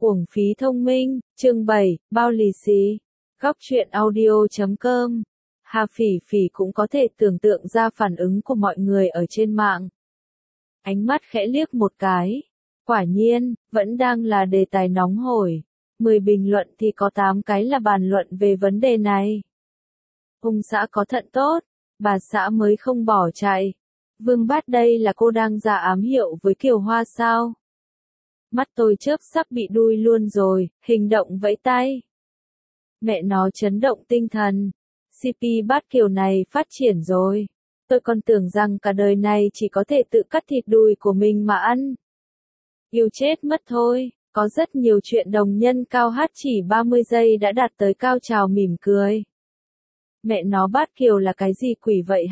Uổng phí thông minh, chương 7, bao lì xì. Góc truyện audio.com. Hà Phỉ Phỉ cũng có thể tưởng tượng ra phản ứng của mọi người ở trên mạng. Ánh mắt khẽ liếc một cái. Quả nhiên, vẫn đang là đề tài nóng hổi. 10 bình luận thì có 8 cái là bàn luận về vấn đề này. Hùng xã có thận tốt, bà xã mới không bỏ chạy. Vương Bát đây là cô đang ra ám hiệu với Kiều Hoa sao? Mắt tôi chớp sắp bị đuôi luôn rồi, hình động vẫy tay. Mẹ nó chấn động tinh thần. CP Bát Kiều này phát triển rồi. Tôi còn tưởng rằng cả đời này chỉ có thể tự cắt thịt đùi của mình mà ăn. Yêu chết mất thôi, có rất nhiều chuyện đồng nhân cao hát chỉ 30 giây đã đạt tới cao trào mỉm cười. Mẹ nó Bát Kiều là cái gì quỷ vậy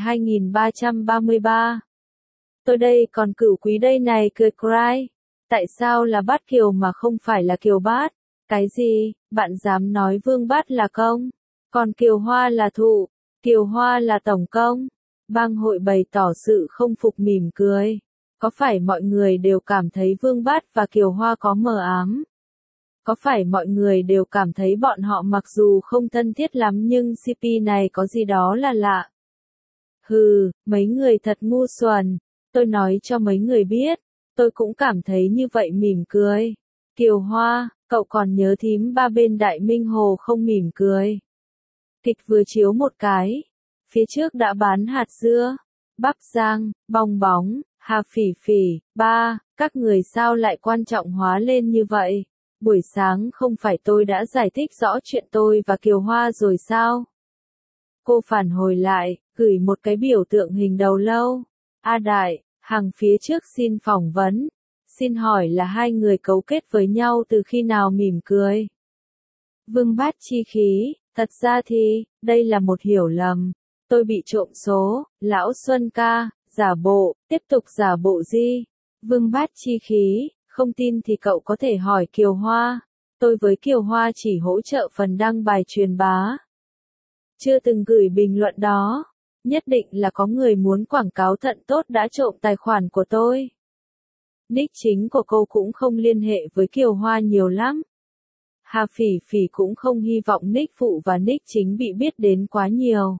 2333? Tôi đây còn cửu quý đây này cười cry. Tại sao là Bát Kiều mà không phải là Kiều Bát? Cái gì, bạn dám nói Vương Bát là công? Còn Kiều Hoa là thụ, Kiều Hoa là tổng công? Bang hội bày tỏ sự không phục mỉm cười. Có phải mọi người đều cảm thấy Vương Bát và Kiều Hoa có mờ ám? Có phải mọi người đều cảm thấy bọn họ mặc dù không thân thiết lắm nhưng CP này có gì đó là lạ? Hừ, mấy người thật ngu xuẩn. Tôi nói cho mấy người biết. Tôi cũng cảm thấy như vậy mỉm cười. Kiều Hoa, cậu còn nhớ thím ba bên Đại Minh Hồ không mỉm cười? Kịch vừa chiếu một cái. Phía trước đã bán hạt dưa, bắp rang, bong bóng, Hà Phỉ Phỉ, ba, các người sao lại quan trọng hóa lên như vậy? Buổi sáng không phải tôi đã giải thích rõ chuyện tôi và Kiều Hoa rồi sao? Cô phản hồi lại, gửi một cái biểu tượng hình đầu lâu. A Đại, hàng phía trước xin phỏng vấn. Xin hỏi là hai người cấu kết với nhau từ khi nào mỉm cười? Vương Bát chi khí, thật ra thì, đây là một hiểu lầm. Tôi bị trộm số, lão Xuân ca, giả bộ, tiếp tục giả bộ gì? Vương Bát chi khí, không tin thì cậu có thể hỏi Kiều Hoa. Tôi với Kiều Hoa chỉ hỗ trợ phần đăng bài truyền bá. Chưa từng gửi bình luận đó. Nhất định là có người muốn quảng cáo thận tốt đã trộm tài khoản của tôi. Nick chính của cô cũng không liên hệ với Kiều Hoa nhiều lắm. Hà Phỉ Phỉ cũng không hy vọng nick phụ và nick chính bị biết đến quá nhiều.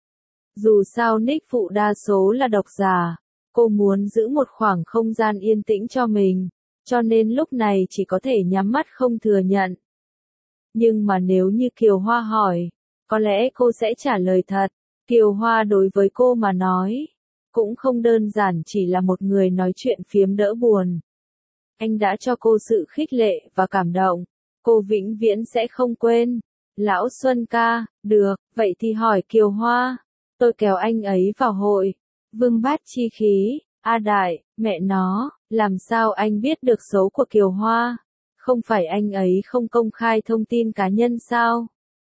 Dù sao nick phụ đa số là độc giả, cô muốn giữ một khoảng không gian yên tĩnh cho mình, cho nên lúc này chỉ có thể nhắm mắt không thừa nhận. Nhưng mà nếu như Kiều Hoa hỏi, có lẽ cô sẽ trả lời thật. Kiều Hoa đối với cô mà nói, cũng không đơn giản chỉ là một người nói chuyện phiếm đỡ buồn. Anh đã cho cô sự khích lệ và cảm động, cô vĩnh viễn sẽ không quên. Lão Xuân ca, được, vậy thì hỏi Kiều Hoa. Tôi kéo anh ấy vào hội. Vương Bát chi khí, A Đại, mẹ nó, làm sao anh biết được số của Kiều Hoa? Không phải anh ấy không công khai thông tin cá nhân sao?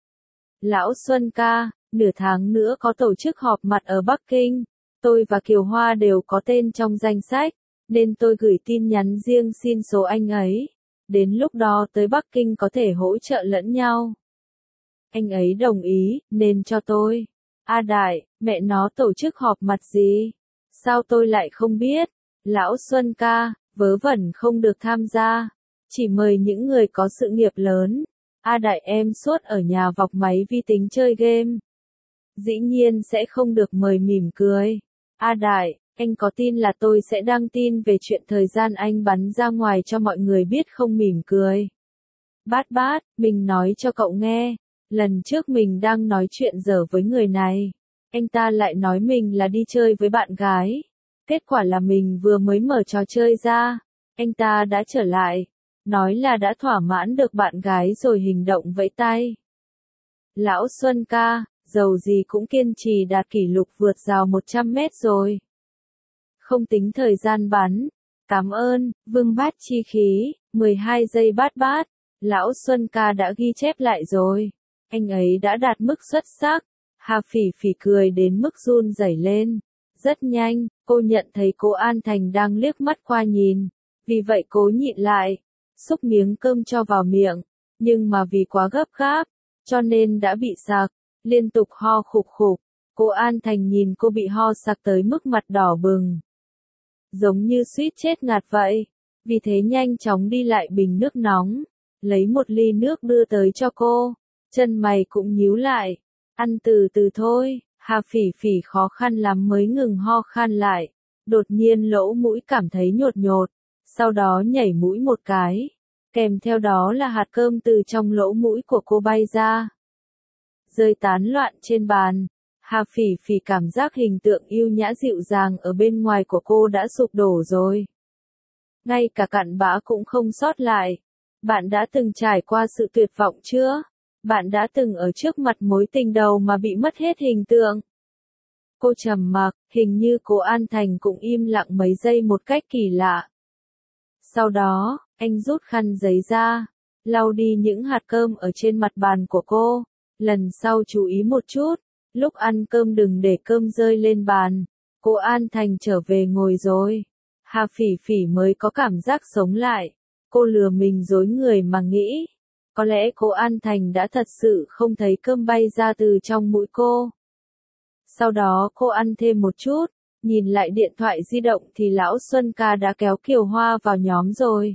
Lão Xuân ca, nửa tháng nữa có tổ chức họp mặt ở Bắc Kinh. Tôi và Kiều Hoa đều có tên trong danh sách, nên tôi gửi tin nhắn riêng xin số anh ấy. Đến lúc đó tới Bắc Kinh có thể hỗ trợ lẫn nhau. Anh ấy đồng ý, nên cho tôi. A Đại, mẹ nó tổ chức họp mặt gì? Sao tôi lại không biết? Lão Xuân ca, vớ vẩn không được tham gia. Chỉ mời những người có sự nghiệp lớn. A Đại em suốt ở nhà vọc máy vi tính chơi game. Dĩ nhiên sẽ không được mời mỉm cười. A Đại, anh có tin là tôi sẽ đăng tin về chuyện thời gian anh bắn ra ngoài cho mọi người biết không mỉm cười? Bát Bát, mình nói cho cậu nghe. Lần trước mình đang nói chuyện dở với người này. Anh ta lại nói mình là đi chơi với bạn gái. Kết quả là mình vừa mới mở trò chơi ra. Anh ta đã trở lại. Nói là đã thỏa mãn được bạn gái rồi hình động vẫy tay. Lão Xuân ca, dầu gì cũng kiên trì đạt kỷ lục vượt rào 100 mét rồi. Không tính thời gian bắn. Cảm ơn, Vương Bát chi khí, 12 giây Bát Bát. Lão Xuân ca đã ghi chép lại rồi. Anh ấy đã đạt mức xuất sắc. Hà Phỉ Phỉ cười đến mức run rẩy lên. Rất nhanh, cô nhận thấy cô An Thành đang liếc mắt qua nhìn. Vì vậy cố nhịn lại. Xúc miếng cơm cho vào miệng. Nhưng mà vì quá gấp gáp, cho nên đã bị sặc. Liên tục ho khục khục. Cô An Thành nhìn cô bị ho sặc tới mức mặt đỏ bừng. Giống như suýt chết ngạt vậy. Vì thế nhanh chóng đi lại bình nước nóng. lấy một ly nước đưa tới cho cô. Chân mày cũng nhíu lại. Ăn từ từ thôi. Hà Phỉ Phỉ khó khăn lắm mới ngừng ho khan lại. Đột nhiên lỗ mũi cảm thấy nhột nhột. Sau đó nhảy mũi một cái. Kèm theo đó là hạt cơm từ trong lỗ mũi của cô bay ra. Rơi tán loạn trên bàn. Hà Phỉ Phỉ cảm giác hình tượng yêu nhã dịu dàng ở bên ngoài của cô đã sụp đổ rồi. Ngay cả cặn bã cũng không sót lại. Bạn đã từng trải qua sự tuyệt vọng chưa? Bạn đã từng ở trước mặt mối tình đầu mà bị mất hết hình tượng? Cô trầm mặc, hình như cô An Thành cũng im lặng mấy giây một cách kỳ lạ. Sau đó, anh rút khăn giấy ra, lau đi những hạt cơm ở trên mặt bàn của cô. Lần sau chú ý một chút, lúc ăn cơm đừng để cơm rơi lên bàn. Cô An Thành trở về ngồi rồi. Hà Phỉ Phỉ mới có cảm giác sống lại. Cô lừa mình dối người mà nghĩ. Có lẽ cô An Thành đã thật sự không thấy cơm bay ra từ trong mũi cô. Sau đó cô ăn thêm một chút, nhìn lại điện thoại di động thì lão Xuân Ca đã kéo Kiều Hoa vào nhóm rồi.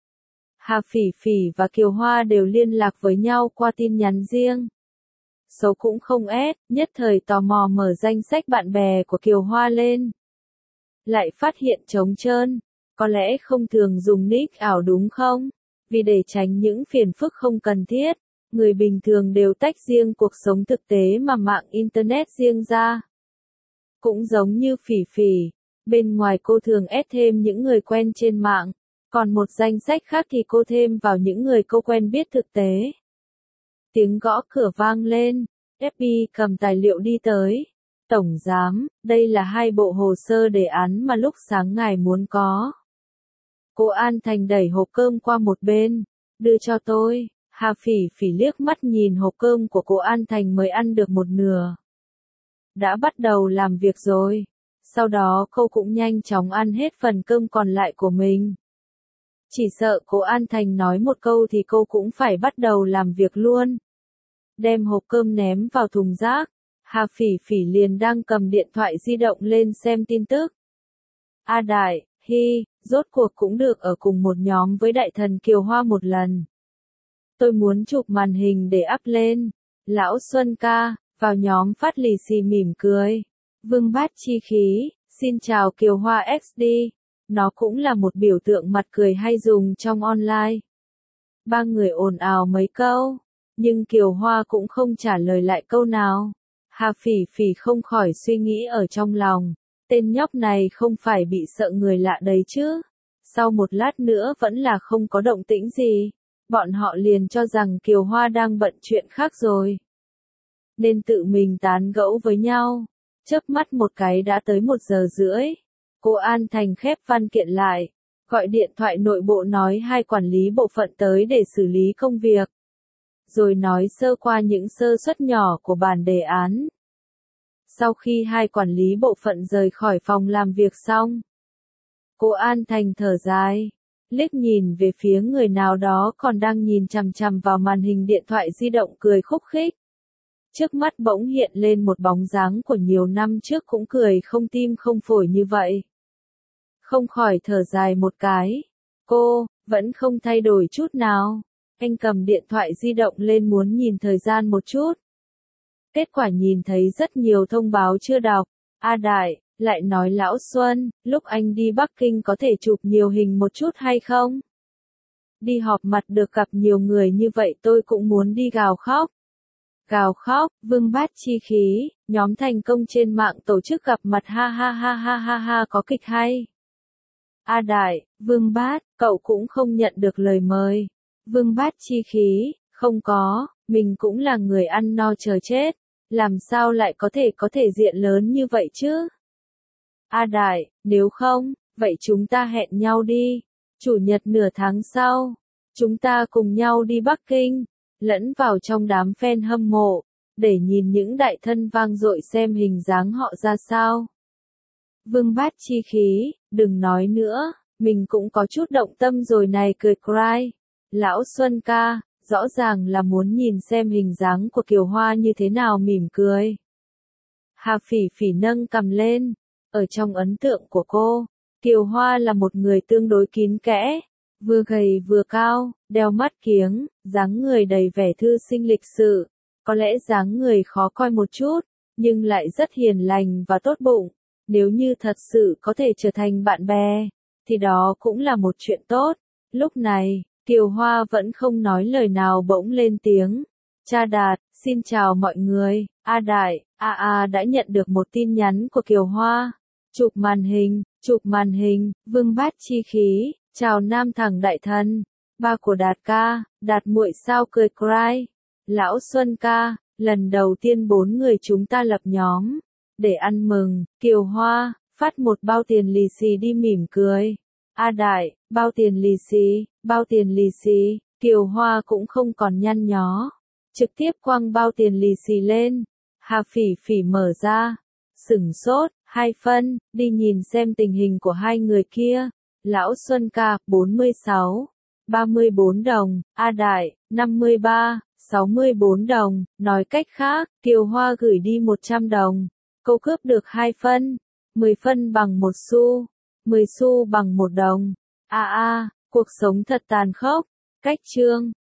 Hà Phỉ Phỉ và Kiều Hoa đều liên lạc với nhau qua tin nhắn riêng. Số cũng không ép, nhất thời tò mò mở danh sách bạn bè của Kiều Hoa lên. Lại phát hiện trống trơn, có lẽ không thường dùng nick ảo đúng không? Vì để tránh những phiền phức không cần thiết, người bình thường đều tách riêng cuộc sống thực tế mà mạng Internet riêng ra. Cũng giống như Phỉ Phỉ, bên ngoài cô thường add thêm những người quen trên mạng, còn một danh sách khác thì cô thêm vào những người cô quen biết thực tế. Tiếng gõ cửa vang lên, FB cầm tài liệu đi tới. Tổng giám, đây là 2 bộ hồ sơ đề án mà lúc sáng ngài muốn có. Cô An Thành đẩy hộp cơm qua một bên, đưa cho tôi. Hà Phỉ Phỉ liếc mắt nhìn hộp cơm của cô An Thành mới ăn được một nửa. Đã bắt đầu làm việc rồi. Sau đó cô cũng nhanh chóng ăn hết phần cơm còn lại của mình. Chỉ sợ cô An Thành nói một câu thì cô cũng phải bắt đầu làm việc luôn. Đem hộp cơm ném vào thùng rác. Hà Phỉ Phỉ liền đang cầm điện thoại di động lên xem tin tức. A Đại, rốt cuộc cũng được ở cùng một nhóm với đại thần Kiều Hoa một lần. Tôi muốn chụp màn hình để up lên. Lão Xuân Ca, vào nhóm phát lì xì mỉm cười. Vương Bát Chi Khí, xin chào Kiều Hoa XD. Nó cũng là một biểu tượng mặt cười hay dùng trong online. 3 người ồn ào mấy câu, nhưng Kiều Hoa cũng không trả lời lại câu nào. Hà Phỉ Phỉ không khỏi suy nghĩ ở trong lòng, tên nhóc này không phải bị sợ người lạ đấy chứ. Sau một lát nữa vẫn là không có động tĩnh gì, bọn họ liền cho rằng Kiều Hoa đang bận chuyện khác rồi. Nên tự mình tán gẫu với nhau, chớp mắt một cái đã tới 1 giờ rưỡi. Cô An Thành khép văn kiện lại, gọi điện thoại nội bộ nói 2 quản lý bộ phận tới để xử lý công việc. Rồi nói sơ qua những sơ suất nhỏ của bản đề án. Sau khi 2 quản lý bộ phận rời khỏi phòng làm việc xong, cô An Thành thở dài, liếc nhìn về phía người nào đó còn đang nhìn chằm chằm vào màn hình điện thoại di động cười khúc khích. Trước mắt bỗng hiện lên một bóng dáng của nhiều năm trước cũng cười không tim không phổi như vậy. Không khỏi thở dài một cái. Cô, vẫn không thay đổi chút nào. Anh cầm điện thoại di động lên muốn nhìn thời gian một chút. Kết quả nhìn thấy rất nhiều thông báo chưa đọc. A Đại, lại nói Lão Xuân, lúc anh đi Bắc Kinh có thể chụp nhiều hình một chút hay không? Đi họp mặt được gặp nhiều người như vậy tôi cũng muốn đi gào khóc. Gào khóc, Vương Bát Chi Khí, nhóm thành công trên mạng tổ chức gặp mặt ha ha ha ha ha ha có kịch hay. A Đại, Vương Bát, cậu cũng không nhận được lời mời. Vương Bát Chi Khí, không có, mình cũng là người ăn no chờ chết, làm sao lại có thể diện lớn như vậy chứ? A Đại, nếu không, vậy chúng ta hẹn nhau đi, chủ nhật nửa tháng sau, chúng ta cùng nhau đi Bắc Kinh, lẫn vào trong đám fan hâm mộ, để nhìn những đại thân vang dội xem hình dáng họ ra sao. Vương Bát Chi Khí, đừng nói nữa, mình cũng có chút động tâm rồi này cười cry. Lão Xuân Ca, rõ ràng là muốn nhìn xem hình dáng của Kiều Hoa như thế nào mỉm cười. Hà Phỉ Phỉ nâng cằm lên, ở trong ấn tượng của cô, Kiều Hoa là một người tương đối kín kẽ, vừa gầy vừa cao, đeo mắt kiếng, dáng người đầy vẻ thư sinh lịch sự. Có lẽ dáng người khó coi một chút, nhưng lại rất hiền lành và tốt bụng. Nếu như thật sự có thể trở thành bạn bè, thì đó cũng là một chuyện tốt. Lúc này, Kiều Hoa vẫn không nói lời nào bỗng lên tiếng. Cha Đạt, xin chào mọi người, A Đại, A đã nhận được một tin nhắn của Kiều Hoa. Chụp màn hình, Vương Bát chi khí, chào Nam Thẳng đại thần, ba của Đạt ca, Đạt muội sao cười cry. Lão Xuân ca, lần đầu tiên 4 người chúng ta lập nhóm, để ăn mừng, Kiều Hoa, phát một bao tiền lì xì đi mỉm cười. A Đại, bao tiền lì xì, Kiều Hoa cũng không còn nhăn nhó. Trực tiếp quăng bao tiền lì xì lên. Hà Phỉ Phỉ mở ra. Sửng sốt, 2 phân, đi nhìn xem tình hình của hai người kia. Lão Xuân ca, 46, 34 đồng, A Đại, 53, 64 đồng, nói cách khác, Kiều Hoa gửi đi 100 đồng. Cô cướp được 2 phân, 10 phân bằng 1 xu, 10 xu bằng 1 đồng. Cuộc sống thật tàn khốc. Cách chương